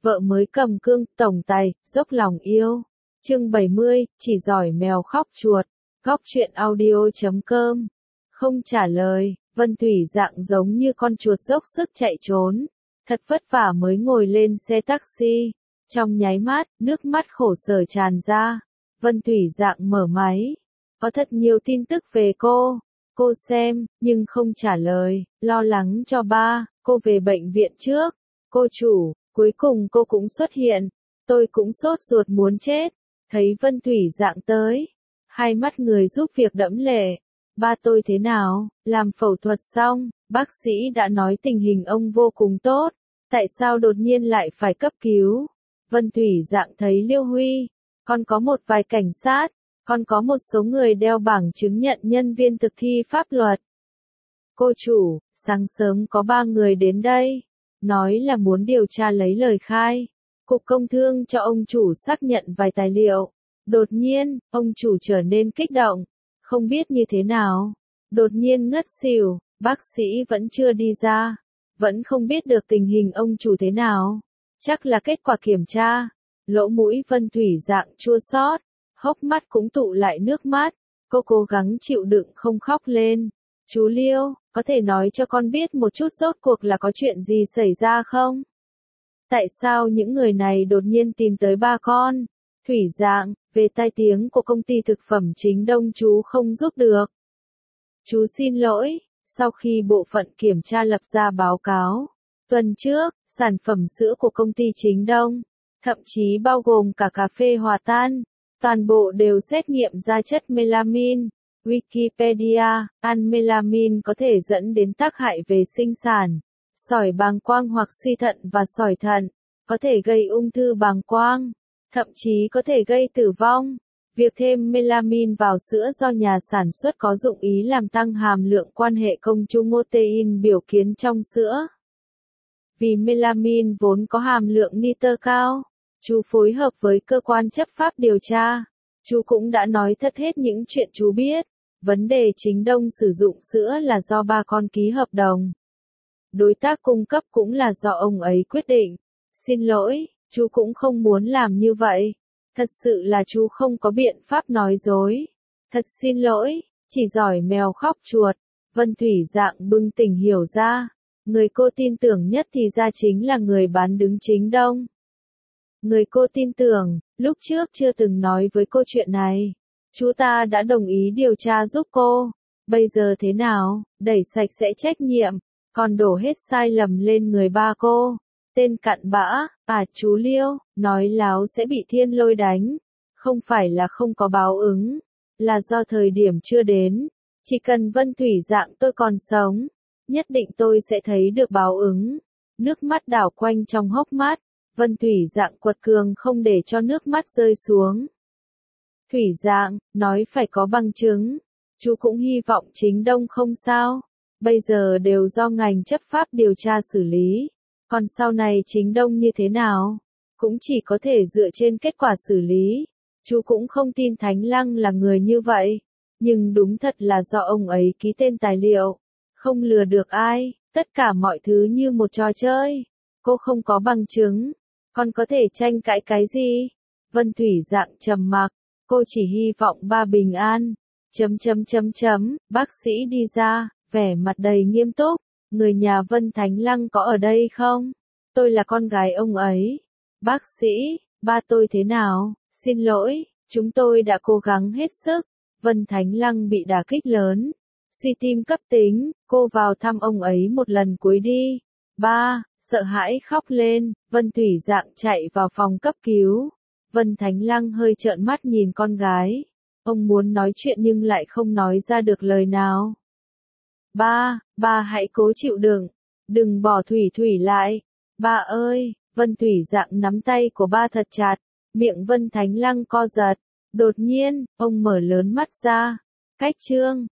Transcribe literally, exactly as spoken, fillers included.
vợ mới cầm cương, tổng tài, dốc lòng yêu. Chương bảy mươi, chỉ giỏi mèo khóc chuột. Góc truyện audio chấm com. Không trả lời, Vân Thủy dạng giống như con chuột dốc sức chạy trốn. Thật vất vả mới ngồi lên xe taxi. Trong nháy mắt, nước mắt khổ sở tràn ra. Vân Thủy dạng mở máy. Có thật nhiều tin tức về cô. Cô xem, nhưng không trả lời, lo lắng cho ba. Cô về bệnh viện trước. Cô chủ, cuối cùng cô cũng xuất hiện. Tôi cũng sốt ruột muốn chết. Thấy Vân Thủy dạng tới. Hai mắt người giúp việc đẫm lệ. Ba tôi thế nào? Làm phẫu thuật xong, bác sĩ đã nói tình hình ông vô cùng tốt. Tại sao đột nhiên lại phải cấp cứu? Vân Thủy dạng thấy Liêu Huy. Còn có một vài cảnh sát. Còn có một số người đeo bảng chứng nhận nhân viên thực thi pháp luật. Cô chủ, sáng sớm có ba người đến đây. Nói là muốn điều tra lấy lời khai. Cục Công Thương cho ông chủ xác nhận vài tài liệu. Đột nhiên, ông chủ trở nên kích động. Không biết như thế nào. Đột nhiên ngất xỉu, bác sĩ vẫn chưa đi ra. Vẫn không biết được tình hình ông chủ thế nào. Chắc là kết quả kiểm tra. Lỗ mũi Vân Thủy dạng chua xót, hốc mắt cũng tụ lại nước mắt. Cô cố gắng chịu đựng không khóc lên. Chú Liêu, có thể nói cho con biết một chút rốt cuộc là có chuyện gì xảy ra không? Tại sao những người này đột nhiên tìm tới ba con? Thủy dạng, về tai tiếng của công ty thực phẩm Chính Đông chú không giúp được. Chú xin lỗi, sau khi bộ phận kiểm tra lập ra báo cáo. Tuần trước, sản phẩm sữa của công ty Chính Đông, thậm chí bao gồm cả cà phê hòa tan, toàn bộ đều xét nghiệm ra chất melamine. Wikipedia, ăn melamine có thể dẫn đến tác hại về sinh sản, sỏi bàng quang hoặc suy thận và sỏi thận, có thể gây ung thư bàng quang, thậm chí có thể gây tử vong. Việc thêm melamine vào sữa do nhà sản xuất có dụng ý làm tăng hàm lượng quan hệ công chung protein biểu kiến trong sữa. Vì melamine vốn có hàm lượng nitơ cao, chú phối hợp với cơ quan chấp pháp điều tra. Chú cũng đã nói thật hết những chuyện chú biết. Vấn đề Chính Đông sử dụng sữa là do ba con ký hợp đồng. Đối tác cung cấp cũng là do ông ấy quyết định. Xin lỗi, chú cũng không muốn làm như vậy. Thật sự là chú không có biện pháp nói dối. Thật xin lỗi, chỉ giỏi mèo khóc chuột. Vân Thủy dạng bừng tỉnh hiểu ra. Người cô tin tưởng nhất thì ra chính là người bán đứng Chính Đông. Người cô tin tưởng, lúc trước chưa từng nói với cô chuyện này. Chú ta đã đồng ý điều tra giúp cô. Bây giờ thế nào, đẩy sạch sẽ trách nhiệm, còn đổ hết sai lầm lên người ba cô. Tên cặn bã, à chú Liêu, nói láo sẽ bị thiên lôi đánh. Không phải là không có báo ứng, là do thời điểm chưa đến. Chỉ cần Vân Thủy dạng tôi còn sống, nhất định tôi sẽ thấy được báo ứng. Nước mắt đảo quanh trong hốc mắt. Vân Thủy dạng quật cường không để cho nước mắt rơi xuống. Thủy dạng, nói phải có bằng chứng. Chú cũng hy vọng Chính Đông không sao. Bây giờ đều do ngành chấp pháp điều tra xử lý. Còn sau này Chính Đông như thế nào? Cũng chỉ có thể dựa trên kết quả xử lý. Chú cũng không tin Thánh Lăng là người như vậy. Nhưng đúng thật là do ông ấy ký tên tài liệu. Không lừa được ai, tất cả mọi thứ như một trò chơi. Cô không có bằng chứng. Còn có thể tranh cãi cái gì? Vân Thủy dạng trầm mặc. Cô chỉ hy vọng ba bình an. Chấm chấm chấm chấm, bác sĩ đi ra, vẻ mặt đầy nghiêm túc. Người nhà Vân Thánh Lăng có ở đây không? Tôi là con gái ông ấy. Bác sĩ, ba tôi thế nào? Xin lỗi, chúng tôi đã cố gắng hết sức. Vân Thánh Lăng bị đả kích lớn. Suy tim cấp tính, cô vào thăm ông ấy một lần cuối đi. Ba, sợ hãi khóc lên, Vân Thủy dạng chạy vào phòng cấp cứu. Vân Thánh Lăng hơi trợn mắt nhìn con gái. Ông muốn nói chuyện nhưng lại không nói ra được lời nào. Ba, ba hãy cố chịu đựng. Đừng bỏ Thủy Thủy lại. Ba ơi, Vân Thủy dạng nắm tay của ba thật chặt. Miệng Vân Thánh Lăng co giật. Đột nhiên, ông mở lớn mắt ra. Cách chương.